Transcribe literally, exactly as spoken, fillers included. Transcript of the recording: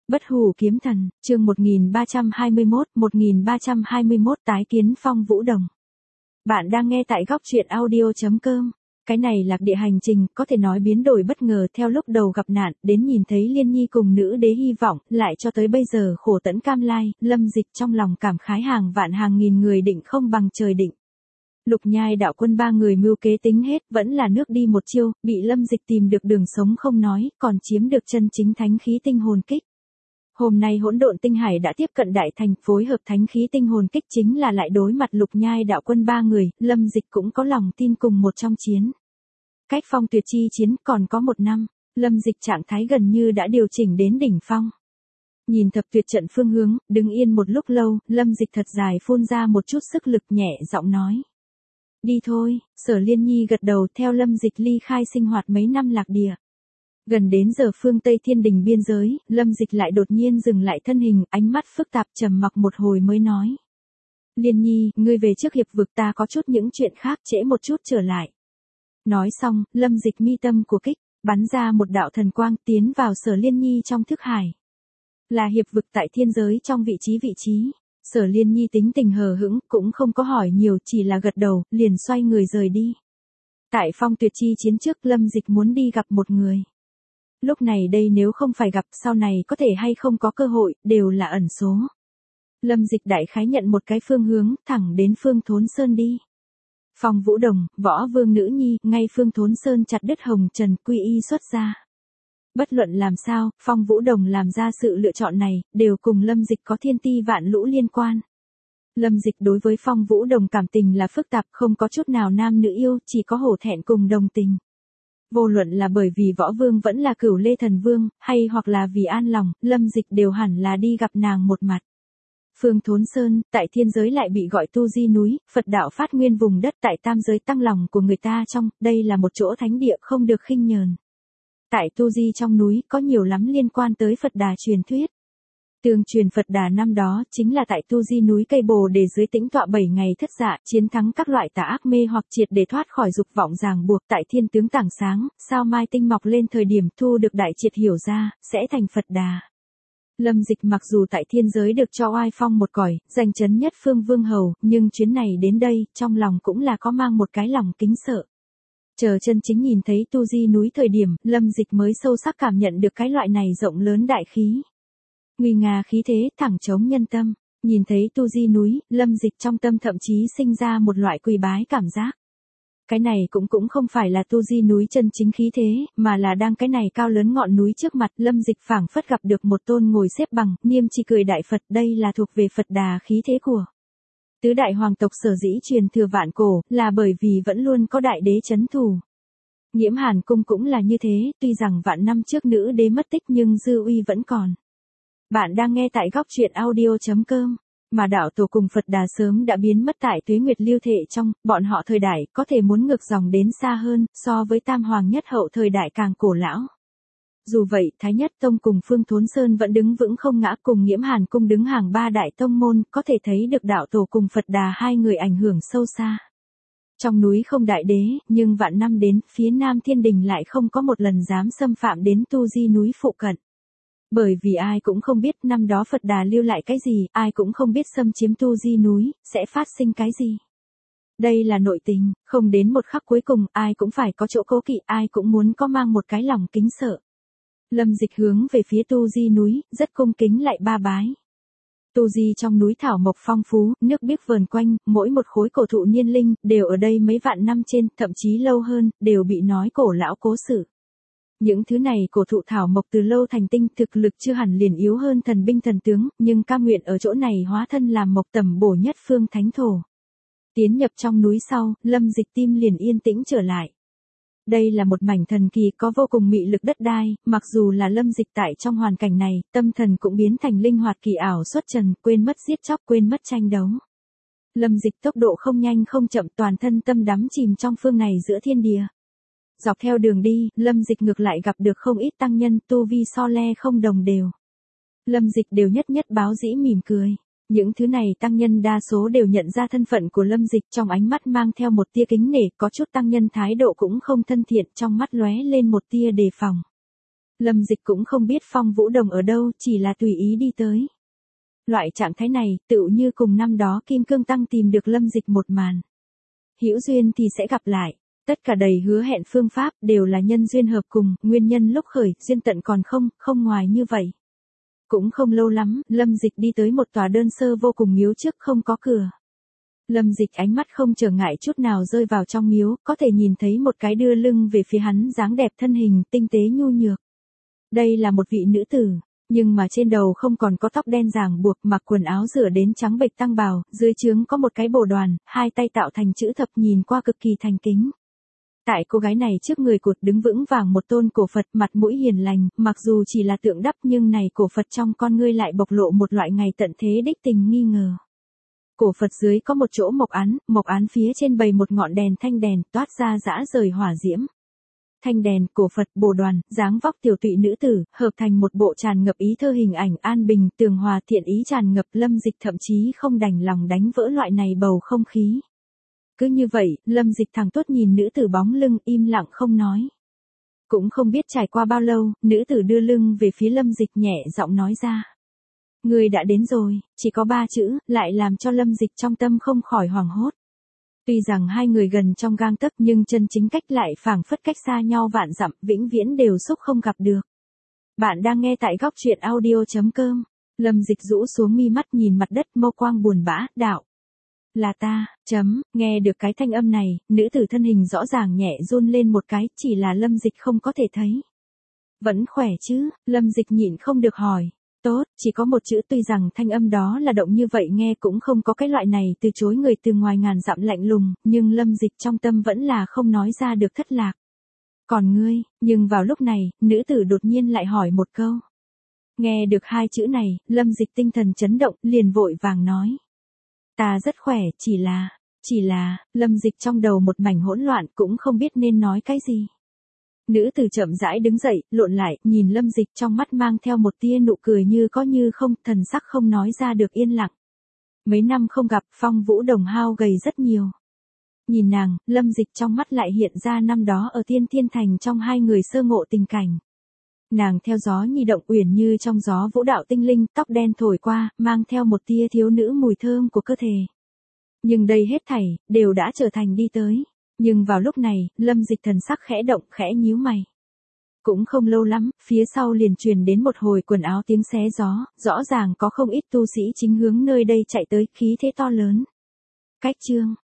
Bất hủ kiếm thần, chương một nghìn ba trăm hai mươi mốt, một nghìn ba trăm hai mươi mốt tái kiến Phong Vũ Đồng. Bạn đang nghe tại góc truyện audio chấm com. Cái này lạc địa hành trình, có thể nói biến đổi bất ngờ theo lúc đầu gặp nạn, đến nhìn thấy Liên Nhi cùng nữ đế hy vọng, lại cho tới bây giờ khổ tẫn cam lai, Lâm Dịch trong lòng cảm khái hàng vạn hàng nghìn người định không bằng trời định. Lục Nhai đạo quân ba người mưu kế tính hết, vẫn là nước đi một chiêu, bị Lâm Dịch tìm được đường sống không nói, còn chiếm được chân chính thánh khí tinh hồn kích. Hôm nay hỗn độn tinh hải đã tiếp cận đại thành, phối hợp thánh khí tinh hồn kích chính là lại đối mặt Lục Nhai đạo quân ba người, Lâm Dịch cũng có lòng tin cùng một trong chiến. Cách phong tuyệt chi chiến còn có một năm, Lâm Dịch trạng thái gần như đã điều chỉnh đến đỉnh phong. Nhìn thập tuyệt trận phương hướng, đứng yên một lúc lâu, Lâm Dịch thật dài phun ra một chút sức lực nhẹ giọng nói. Đi thôi, Sở Liên Nhi gật đầu theo Lâm Dịch ly khai sinh hoạt mấy năm lạc địa. Gần đến giờ phương Tây Thiên Đình biên giới, Lâm Dịch lại đột nhiên dừng lại thân hình, ánh mắt phức tạp trầm mặc một hồi mới nói. Liên Nhi, ngươi về trước hiệp vực, ta có chút những chuyện khác, trễ một chút trở lại. Nói xong, Lâm Dịch mi tâm của kích, bắn ra một đạo thần quang tiến vào Sở Liên Nhi trong thức hải. Là hiệp vực tại thiên giới trong vị trí vị trí. Sở Liên Nhi tính tình hờ hững, cũng không có hỏi nhiều, chỉ là gật đầu, liền xoay người rời đi. Tại phong tuyệt chi chiến trước, Lâm Dịch muốn đi gặp một người. Lúc này đây nếu không phải gặp, sau này có thể hay không có cơ hội, đều là ẩn số. Lâm Dịch đại khái nhận một cái phương hướng, thẳng đến Phương Thốn Sơn đi. Phong Vũ Đồng, võ vương nữ nhi, ngay Phương Thốn Sơn chặt đứt hồng trần quy y xuất ra. Bất luận làm sao, Phong Vũ Đồng làm ra sự lựa chọn này, đều cùng Lâm Dịch có thiên ti vạn lũ liên quan. Lâm Dịch đối với Phong Vũ Đồng cảm tình là phức tạp, không có chút nào nam nữ yêu, chỉ có hổ thẹn cùng đồng tình. Vô luận là bởi vì võ vương vẫn là Cửu Lê Thần Vương, hay hoặc là vì an lòng, Lâm Dịch đều hẳn là đi gặp nàng một mặt. Phương Thốn Sơn, tại thiên giới lại bị gọi tu di núi, Phật đạo phát nguyên vùng đất tại tam giới tăng lòng của người ta trong, đây là một chỗ thánh địa không được khinh nhờn. Tại tu di trong núi, có nhiều lắm liên quan tới Phật Đà truyền thuyết. Tương truyền Phật Đà năm đó, chính là tại tu di núi cây bồ đề dưới tĩnh tọa bảy ngày thất dạ, chiến thắng các loại tà ác mê hoặc triệt để thoát khỏi dục vọng ràng buộc tại thiên tướng tảng sáng, sao mai tinh mọc lên thời điểm thu được đại triệt hiểu ra, sẽ thành Phật Đà. Lâm Dịch mặc dù tại thiên giới được cho oai phong một cõi, giành chấn nhất phương vương hầu, nhưng chuyến này đến đây, trong lòng cũng là có mang một cái lòng kính sợ. Chờ chân chính nhìn thấy tu di núi thời điểm, Lâm Dịch mới sâu sắc cảm nhận được cái loại này rộng lớn đại khí. Nguy nga khí thế, thẳng chống nhân tâm. Nhìn thấy tu di núi, Lâm Dịch trong tâm thậm chí sinh ra một loại quỳ bái cảm giác. Cái này cũng cũng không phải là tu di núi chân chính khí thế, mà là đang cái này cao lớn ngọn núi trước mặt, Lâm Dịch phảng phất gặp được một tôn ngồi xếp bằng, niêm chi cười đại Phật, đây là thuộc về Phật Đà khí thế của tứ đại hoàng tộc sở dĩ truyền thừa vạn cổ, là bởi vì vẫn luôn có đại đế chấn thủ. Nhiễm Hàn cung cũng là như thế, tuy rằng vạn năm trước nữ đế mất tích nhưng dư uy vẫn còn. Bạn đang nghe tại góc truyện audio chấm com, mà đạo tổ cùng Phật Đà sớm đã biến mất tại tuế nguyệt lưu thể trong, bọn họ thời đại có thể muốn ngược dòng đến xa hơn, so với tam hoàng nhất hậu thời đại càng cổ lão. Dù vậy, Thái Nhất Tông cùng Phương Thốn Sơn vẫn đứng vững không ngã, cùng Nhiễm Hàn cung đứng hàng ba đại tông môn, có thể thấy được đạo tổ cùng Phật Đà hai người ảnh hưởng sâu xa. Trong núi không đại đế, nhưng vạn năm đến, phía Nam Thiên Đình lại không có một lần dám xâm phạm đến tu di núi phụ cận. Bởi vì ai cũng không biết năm đó Phật Đà lưu lại cái gì, ai cũng không biết xâm chiếm tu di núi, sẽ phát sinh cái gì. Đây là nội tình, không đến một khắc cuối cùng, ai cũng phải có chỗ cố kỵ, ai cũng muốn có mang một cái lòng kính sợ. Lâm Dịch hướng về phía tu di núi, rất cung kính lại ba bái. Tu di trong núi thảo mộc phong phú, nước biếc vờn quanh, mỗi một khối cổ thụ niên linh, đều ở đây mấy vạn năm trên, thậm chí lâu hơn, đều bị nói cổ lão cố sự. Những thứ này cổ thụ thảo mộc từ lâu thành tinh, thực lực chưa hẳn liền yếu hơn thần binh thần tướng, nhưng cam nguyện ở chỗ này hóa thân làm mộc tầm bổ nhất phương thánh thổ. Tiến nhập trong núi sau, Lâm Dịch tim liền yên tĩnh trở lại. Đây là một mảnh thần kỳ có vô cùng mị lực đất đai, mặc dù là Lâm Dịch tại trong hoàn cảnh này, tâm thần cũng biến thành linh hoạt kỳ ảo xuất trần, quên mất giết chóc, quên mất tranh đấu. Lâm Dịch tốc độ không nhanh không chậm, toàn thân tâm đắm chìm trong phương này giữa thiên địa. Dọc theo đường đi, Lâm Dịch ngược lại gặp được không ít tăng nhân, tu vi so le không đồng đều. Lâm Dịch đều nhất nhất báo dĩ mỉm cười. Những thứ này tăng nhân đa số đều nhận ra thân phận của Lâm Dịch, trong ánh mắt mang theo một tia kính nể, có chút tăng nhân thái độ cũng không thân thiện, trong mắt lóe lên một tia đề phòng. Lâm Dịch cũng không biết Phong Vũ Đồng ở đâu, chỉ là tùy ý đi tới. Loại trạng thái này, tựu như cùng năm đó Kim Cương Tăng tìm được Lâm Dịch một màn. Hữu duyên thì sẽ gặp lại, tất cả đầy hứa hẹn phương pháp đều là nhân duyên hợp cùng, nguyên nhân lúc khởi, duyên tận còn không, không ngoài như vậy. Cũng không lâu lắm, Lâm Dịch đi tới một tòa đơn sơ vô cùng miếu trước không có cửa. Lâm Dịch ánh mắt không trở ngại chút nào rơi vào trong miếu, có thể nhìn thấy một cái đưa lưng về phía hắn dáng đẹp thân hình, tinh tế nhu nhược. Đây là một vị nữ tử, nhưng mà trên đầu không còn có tóc đen ràng buộc, mặc quần áo rửa đến trắng bệch tăng bào, dưới trướng có một cái bồ đoàn, hai tay tạo thành chữ thập nhìn qua cực kỳ thành kính. Tại cô gái này trước người cột đứng vững vàng một tôn cổ Phật, mặt mũi hiền lành, mặc dù chỉ là tượng đắp nhưng này cổ Phật trong con ngươi lại bộc lộ một loại ngày tận thế đích tình nghi ngờ. Cổ Phật dưới có một chỗ mộc án, mộc án phía trên bày một ngọn đèn thanh đèn, toát ra dã rời hỏa diễm. Thanh đèn, cổ Phật, bồ đoàn, dáng vóc tiểu tụy nữ tử, hợp thành một bộ tràn ngập ý thơ hình ảnh an bình, tường hòa thiện ý tràn ngập. Lâm Dịch thậm chí không đành lòng đánh vỡ loại này bầu không khí. Cứ như vậy, Lâm Dịch thẳng tuốt nhìn nữ tử bóng lưng, im lặng không nói. Cũng không biết trải qua bao lâu, nữ tử đưa lưng về phía Lâm Dịch nhẹ giọng nói ra. Người đã đến rồi, chỉ có ba chữ, lại làm cho Lâm Dịch trong tâm không khỏi hoảng hốt. Tuy rằng hai người gần trong gang tấc nhưng chân chính cách lại phảng phất cách xa nhau vạn dặm, vĩnh viễn đều xúc không gặp được. Bạn đang nghe tại góc truyện audio chấm com. Lâm Dịch rũ xuống mi mắt nhìn mặt đất, mâu quang buồn bã, đạo. Là ta, chấm, nghe được cái thanh âm này, nữ tử thân hình rõ ràng nhẹ run lên một cái, chỉ là Lâm Dịch không có thể thấy. Vẫn khỏe chứ, Lâm Dịch nhịn không được hỏi. Tốt, chỉ có một chữ, tuy rằng thanh âm đó là động như vậy nghe cũng không có cái loại này từ chối người từ ngoài ngàn dặm lạnh lùng, nhưng Lâm Dịch trong tâm vẫn là không nói ra được thất lạc. Còn ngươi, nhưng vào lúc này, nữ tử đột nhiên lại hỏi một câu. Nghe được hai chữ này, Lâm Dịch tinh thần chấn động, liền vội vàng nói. Ta rất khỏe, chỉ là, chỉ là, Lâm Dịch trong đầu một mảnh hỗn loạn cũng không biết nên nói cái gì. Nữ tử chậm rãi đứng dậy, lộn lại, nhìn Lâm Dịch trong mắt mang theo một tia nụ cười như có như không, thần sắc không nói ra được yên lặng. Mấy năm không gặp, Phong Vũ Đồng hao gầy rất nhiều. Nhìn nàng, Lâm Dịch trong mắt lại hiện ra năm đó ở Tiên Thiên Thành trong hai người sơ ngộ tình cảnh. Nàng theo gió nhi động uyển như trong gió vũ đạo tinh linh, tóc đen thổi qua, mang theo một tia thiếu nữ mùi thơm của cơ thể. Nhưng đây hết thảy, đều đã trở thành đi tới. Nhưng vào lúc này, Lâm Dịch thần sắc khẽ động, khẽ nhíu mày. Cũng không lâu lắm, phía sau liền truyền đến một hồi quần áo tiếng xé gió, rõ ràng có không ít tu sĩ chính hướng nơi đây chạy tới, khí thế to lớn. Cách chương,